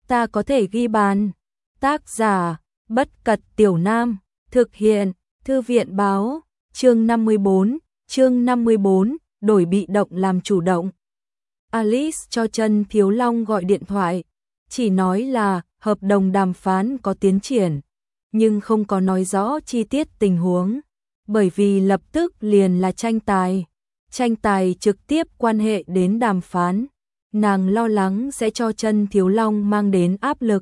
ta có thể ghi bàn. Tác giả, Bất Cật Tiểu Nam, thực hiện, Thư viện báo, chương 54, đổi bị động làm chủ động. Alice cho Trân Thiếu Long gọi điện thoại, chỉ nói là hợp đồng đàm phán có tiến triển, nhưng không có nói rõ chi tiết tình huống, bởi vì lập tức liền là tranh tài trực tiếp quan hệ đến đàm phán, nàng lo lắng sẽ cho Trân Thiếu Long mang đến áp lực.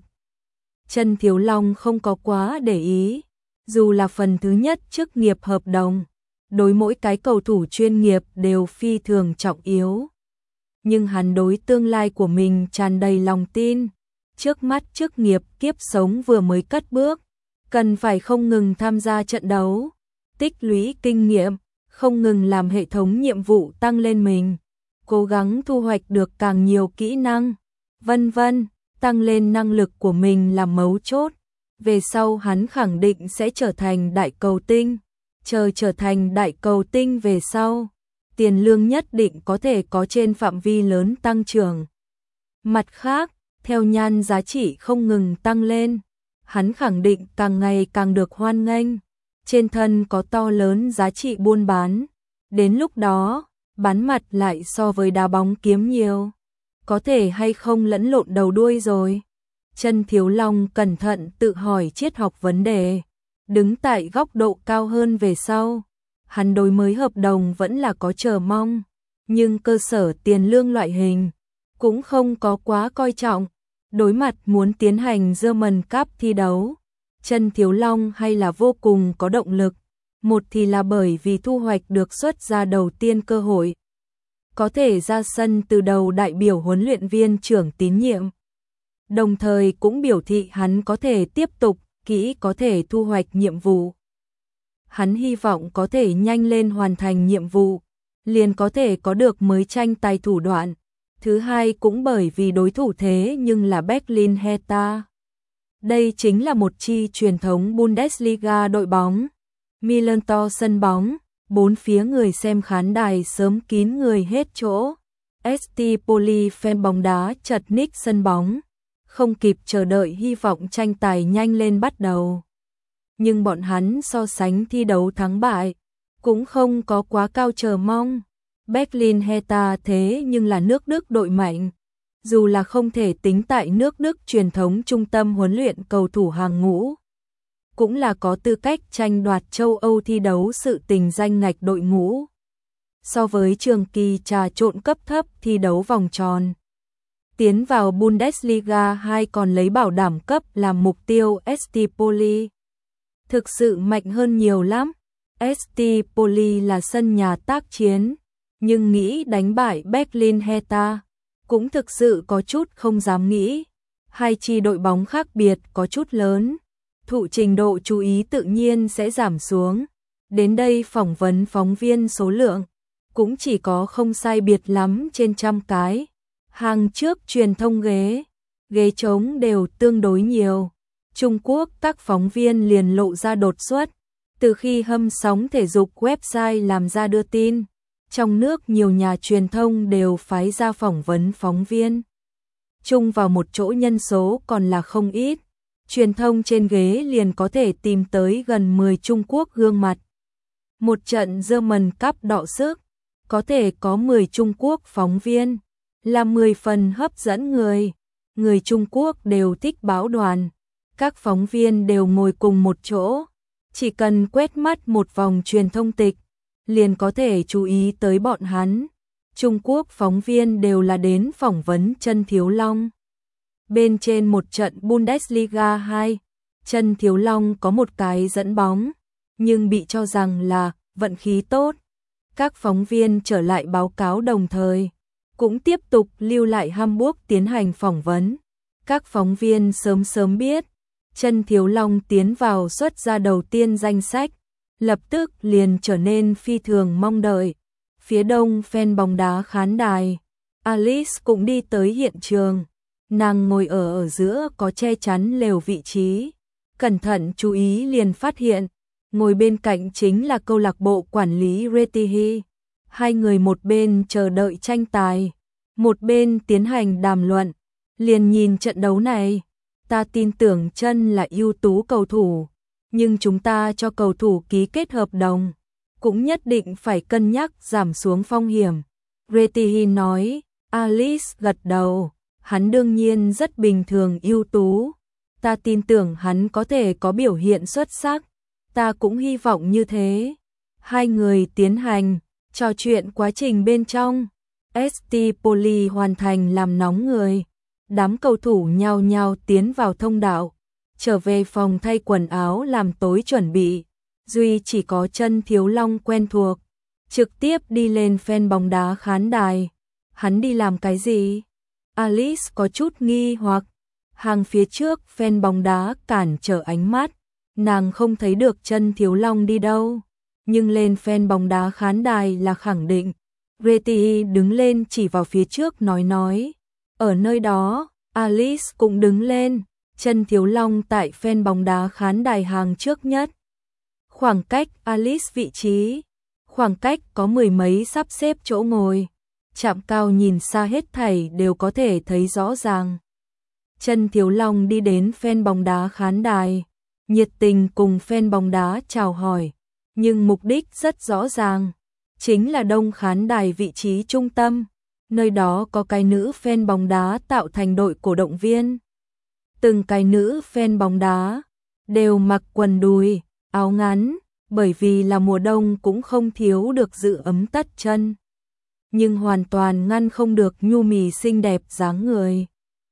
Trân Thiếu Long không có quá để ý, dù là phần thứ nhất chức nghiệp hợp đồng, đối mỗi cái cầu thủ chuyên nghiệp đều phi thường trọng yếu. Nhưng hắn đối tương lai của mình tràn đầy lòng tin, trước mắt chức nghiệp kiếp sống vừa mới cất bước, cần phải không ngừng tham gia trận đấu, tích lũy kinh nghiệm, không ngừng làm hệ thống nhiệm vụ tăng lên mình, cố gắng thu hoạch được càng nhiều kỹ năng, vân vân, tăng lên năng lực của mình là mấu chốt. Về sau hắn khẳng định sẽ trở thành đại cầu tinh, trở thành đại cầu tinh về sau, tiền lương nhất định có thể có trên phạm vi lớn tăng trưởng. Mặt khác, theo nhan giá trị không ngừng tăng lên, hắn khẳng định càng ngày càng được hoan nghênh, trên thân có to lớn giá trị buôn bán, đến lúc đó, bán mặt lại so với đá bóng kiếm nhiều, có thể hay không lẫn lộn đầu đuôi rồi. Trân Thiếu Long cẩn thận tự hỏi triết học vấn đề, đứng tại góc độ cao hơn về sau, hắn đối mới hợp đồng vẫn là có chờ mong, nhưng cơ sở tiền lương loại hình cũng không có quá coi trọng. Đối mặt muốn tiến hành German Cup thi đấu, Trân Thiếu Long hay là vô cùng có động lực, một thì là bởi vì thu hoạch được xuất ra đầu tiên cơ hội, có thể ra sân từ đầu đại biểu huấn luyện viên trưởng tín nhiệm, đồng thời cũng biểu thị hắn có thể tiếp tục, có thể thu hoạch nhiệm vụ. Hắn hy vọng có thể nhanh lên hoàn thành nhiệm vụ, liền có thể có được mới tranh tài thủ đoạn. Thứ hai cũng bởi vì đối thủ thế nhưng là Berlin Hertha. Đây chính là một chi truyền thống Bundesliga đội bóng. Millantor sân bóng, bốn phía người xem khán đài sớm kín người hết chỗ. ST Poli fan bóng đá chật ních sân bóng, không kịp chờ đợi hy vọng tranh tài nhanh lên bắt đầu. Nhưng bọn hắn so sánh thi đấu thắng bại, cũng không có quá cao chờ mong. Berlin Hertha thế nhưng là nước Đức đội mạnh, dù là không thể tính tại nước Đức truyền thống trung tâm huấn luyện cầu thủ hàng ngũ, cũng là có tư cách tranh đoạt châu Âu thi đấu sự tình danh ngạch đội ngũ. So với trường kỳ trà trộn cấp thấp thi đấu vòng tròn, tiến vào Bundesliga 2 còn lấy bảo đảm cấp làm mục tiêu, ST Poli thực sự mạnh hơn nhiều lắm. ST Poli là sân nhà tác chiến, nhưng nghĩ đánh bại Berlin Hertha cũng thực sự có chút không dám nghĩ. Hai chi đội bóng khác biệt có chút lớn, thụ trình độ chú ý tự nhiên sẽ giảm xuống. Đến đây phỏng vấn phóng viên số lượng cũng chỉ có không sai biệt lắm trên trăm cái. Hàng trước truyền thông ghế trống đều tương đối nhiều. Trung Quốc các phóng viên liền lộ ra đột xuất, từ khi hâm sóng thể dục website làm ra đưa tin, trong nước nhiều nhà truyền thông đều phái ra phỏng vấn phóng viên. Chung vào một chỗ nhân số còn là không ít, truyền thông trên ghế liền có thể tìm tới gần 10 Trung Quốc gương mặt. Một trận German Cup đọ sức, có thể có 10 Trung Quốc phóng viên, là 10 phần hấp dẫn người. Người Trung Quốc đều thích báo đoàn, các phóng viên đều ngồi cùng một chỗ, chỉ cần quét mắt một vòng truyền thông tịch, liền có thể chú ý tới bọn hắn. Trung Quốc phóng viên đều là đến phỏng vấn Trân Thiếu Long. Bên trên một trận Bundesliga 2, Trân Thiếu Long có một cái dẫn bóng, nhưng bị cho rằng là vận khí tốt. Các phóng viên trở lại báo cáo đồng thời, cũng tiếp tục lưu lại Hamburg tiến hành phỏng vấn. Các phóng viên sớm biết, Trân Thiếu Long tiến vào xuất ra đầu tiên danh sách, lập tức liền trở nên phi thường mong đợi. Phía đông fan bóng đá khán đài, Alice cũng đi tới hiện trường. Nàng ngồi ở giữa có che chắn lều vị trí, cẩn thận chú ý liền phát hiện, ngồi bên cạnh chính là câu lạc bộ quản lý Retihi. Hai người một bên chờ đợi tranh tài, một bên tiến hành đàm luận. Liền nhìn trận đấu này, ta tin tưởng Chân là ưu tú cầu thủ, nhưng chúng ta cho cầu thủ ký kết hợp đồng, cũng nhất định phải cân nhắc giảm xuống phong hiểm. Retihi nói. Alice gật đầu, hắn đương nhiên rất bình thường ưu tú. Ta tin tưởng hắn có thể có biểu hiện xuất sắc, ta cũng hy vọng như thế. Hai người tiến hành trò chuyện quá trình bên trong. ST Poli hoàn thành làm nóng người. Đám cầu thủ nhao nhao tiến vào thông đạo, trở về phòng thay quần áo làm tối chuẩn bị. Duy chỉ có Chân Thiếu Long quen thuộc, trực tiếp đi lên fan bóng đá khán đài. Hắn đi làm cái gì? Alice có chút nghi hoặc. Hàng phía trước fan bóng đá cản trở ánh mắt, nàng không thấy được Chân Thiếu Long đi đâu, nhưng lên fan bóng đá khán đài là khẳng định. Retihi đứng lên chỉ vào phía trước nói. Ở nơi đó, Alice cũng đứng lên, Chân Thiếu Long tại fan bóng đá khán đài hàng trước nhất. Khoảng cách Alice vị trí, khoảng cách có mười mấy sắp xếp chỗ ngồi. Chạm cao nhìn xa hết thảy đều có thể thấy rõ ràng. Chân Thiếu Long đi đến fan bóng đá khán đài, nhiệt tình cùng fan bóng đá chào hỏi, nhưng mục đích rất rõ ràng, chính là đông khán đài vị trí trung tâm, nơi đó có cái nữ fan bóng đá tạo thành đội cổ động viên. Từng cái nữ fan bóng đá đều mặc quần đùi, áo ngắn, bởi vì là mùa đông cũng không thiếu được giữ ấm tất chân, nhưng hoàn toàn ngăn không được nhu mì xinh đẹp dáng người.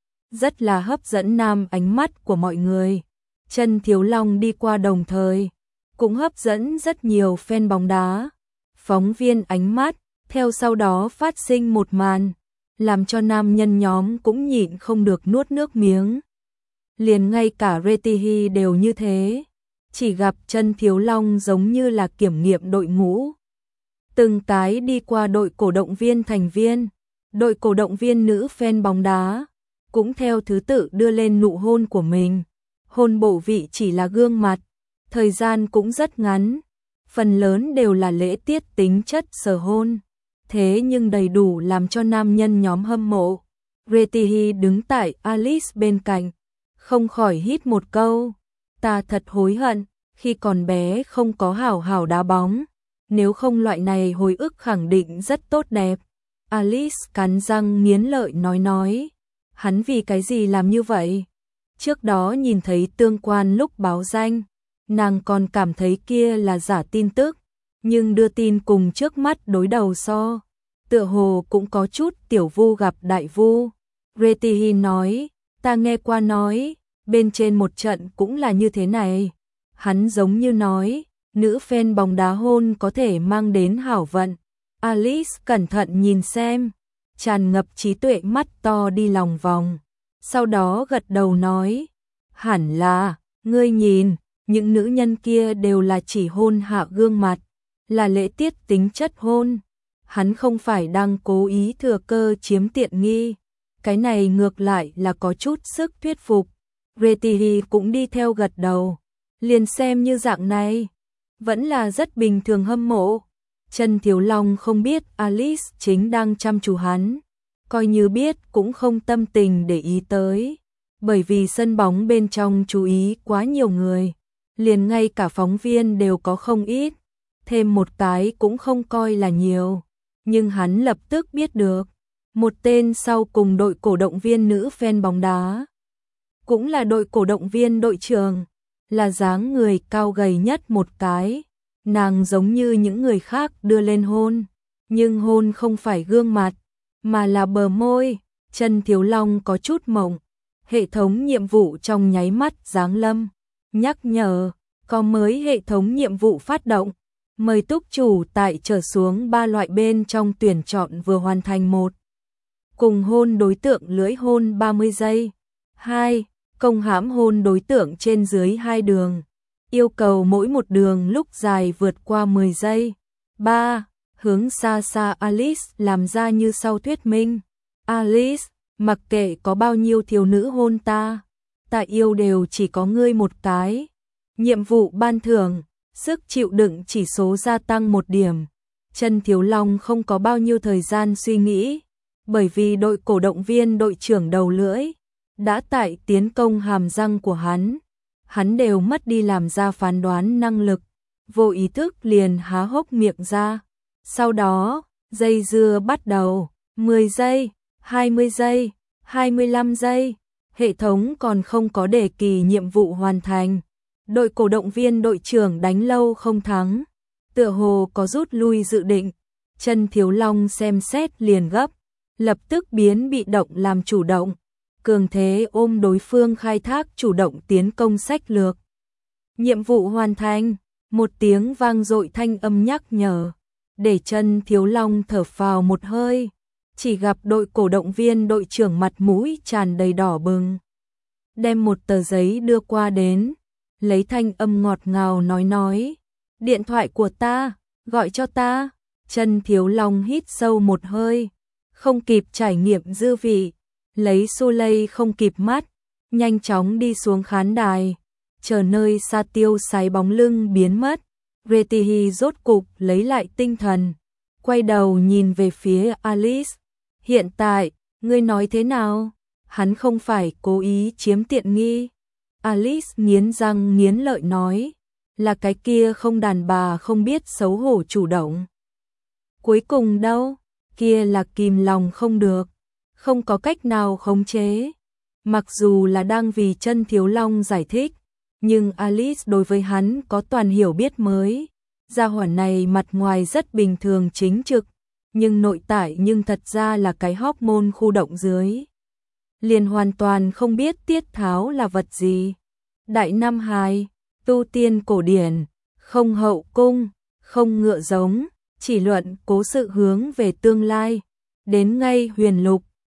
Rất là hấp dẫn nam ánh mắt của mọi người. Chân Thiếu Long đi qua đồng thời cũng hấp dẫn rất nhiều fan bóng đá, phóng viên ánh mắt, theo sau đó phát sinh một màn, làm cho nam nhân nhóm cũng nhịn không được nuốt nước miếng. Liền ngay cả Retihi đều như thế, chỉ gặp Chân Thiếu Long giống như là kiểm nghiệm đội ngũ. Từng cái đi qua đội cổ động viên thành viên, đội cổ động viên nữ fan bóng đá, cũng theo thứ tự đưa lên nụ hôn của mình. Hôn bộ vị chỉ là gương mặt, thời gian cũng rất ngắn, phần lớn đều là lễ tiết tính chất sờ hôn, thế nhưng đầy đủ làm cho nam nhân nhóm hâm mộ. Retihi đứng tại Alice bên cạnh, không khỏi hít một câu, ta thật hối hận, khi còn bé không có hảo hảo đá bóng, nếu không loại này hồi ức khẳng định rất tốt đẹp. Alice cắn răng nghiến lợi nói, hắn vì cái gì làm như vậy? Trước đó nhìn thấy tương quan lúc báo danh, nàng còn cảm thấy kia là giả tin tức, nhưng đưa tin cùng trước mắt đối đầu so, tựa hồ cũng có chút tiểu vu gặp đại vu. Retihi nói, ta nghe qua nói, bên trên một trận cũng là như thế này. Hắn giống như nói, nữ fan bóng đá hôn có thể mang đến hảo vận. Alice cẩn thận nhìn xem, tràn ngập trí tuệ mắt to đi lòng vòng, sau đó gật đầu nói, hẳn là, ngươi nhìn, những nữ nhân kia đều là chỉ hôn hạ gương mặt, là lễ tiết tính chất hôn. Hắn không phải đang cố ý thừa cơ chiếm tiện nghi, cái này ngược lại là có chút sức thuyết phục. Retihi cũng đi theo gật đầu, liền xem như dạng này, vẫn là rất bình thường hâm mộ. Chân Thiếu Long không biết Alice chính đang chăm chú hắn, coi như biết cũng không tâm tình để ý tới, bởi vì sân bóng bên trong chú ý quá nhiều người, liền ngay cả phóng viên đều có không ít, thêm một cái cũng không coi là nhiều, nhưng hắn lập tức biết được, một tên sau cùng đội cổ động viên nữ fan bóng đá, cũng là đội cổ động viên đội trưởng, là dáng người cao gầy nhất một cái. Nàng giống như những người khác đưa lên hôn, nhưng hôn không phải gương mặt, mà là bờ môi. Chân Thiếu Long có chút mộng, hệ thống nhiệm vụ trong nháy mắt giáng lâm, nhắc nhở, có mới hệ thống nhiệm vụ phát động, mời túc chủ tại trở xuống 3 loại bên trong tuyển chọn vừa hoàn thành. 1. Cùng hôn đối tượng lưỡi hôn 30 giây. 2. Công hãm hôn đối tượng trên dưới 2 đường. Yêu cầu mỗi một đường lúc dài vượt qua 10 giây. 3. Hướng xa xa Alice làm ra như sau thuyết minh. Alice, mặc kệ có bao nhiêu thiếu nữ hôn ta yêu đều chỉ có ngươi một cái. Nhiệm vụ ban thưởng, sức chịu đựng chỉ số gia tăng 1 điểm. Chân Thiếu Long không có bao nhiêu thời gian suy nghĩ, bởi vì đội cổ động viên đội trưởng đầu lưỡi đã tại tiến công hàm răng của hắn đều mất đi làm ra phán đoán năng lực, vô ý thức liền há hốc miệng ra. Sau đó, dây dưa bắt đầu, 10 giây, 20 giây, 25 giây, hệ thống còn không có đề kỳ nhiệm vụ hoàn thành. Đội cổ động viên đội trưởng đánh lâu không thắng, tựa hồ có rút lui dự định. Chân Thiếu Long xem xét liền gấp, lập tức biến bị động làm chủ động, cường thế ôm đối phương khai thác chủ động tiến công sách lược. Nhiệm vụ hoàn thành, một tiếng vang dội thanh âm nhắc nhở, để Chân Thiếu Long thở phào một hơi, chỉ gặp đội cổ động viên đội trưởng mặt mũi tràn đầy đỏ bừng. Đem một tờ giấy đưa qua đến, lấy thanh âm ngọt ngào nói, điện thoại của ta, gọi cho ta. Chân Thiếu Long hít sâu một hơi, không kịp trải nghiệm dư vị, lấy xô lây không kịp mắt, nhanh chóng đi xuống khán đài, chờ nơi xa tiêu sái bóng lưng biến mất. Retihi rốt cục lấy lại tinh thần, quay đầu nhìn về phía Alice. Hiện tại, ngươi nói thế nào? Hắn không phải cố ý chiếm tiện nghi. Alice nghiến răng nghiến lợi nói, là cái kia không đàn bà không biết xấu hổ chủ động. Cuối cùng đâu, kia là kìm lòng không được, không có cách nào khống chế. Mặc dù là đang vì Chân Thiếu Long giải thích, nhưng Alice đối với hắn có toàn hiểu biết mới. Gia hỏa này mặt ngoài rất bình thường chính trực, nhưng nội tại nhưng thật ra là cái hormone khu động dưới. Liền hoàn toàn không biết tiết tháo là vật gì. Đại Nam Hài, tu tiên cổ điển, không hậu cung, không ngựa giống, chỉ luận cố sự hướng về tương lai. Đến ngay huyền lục,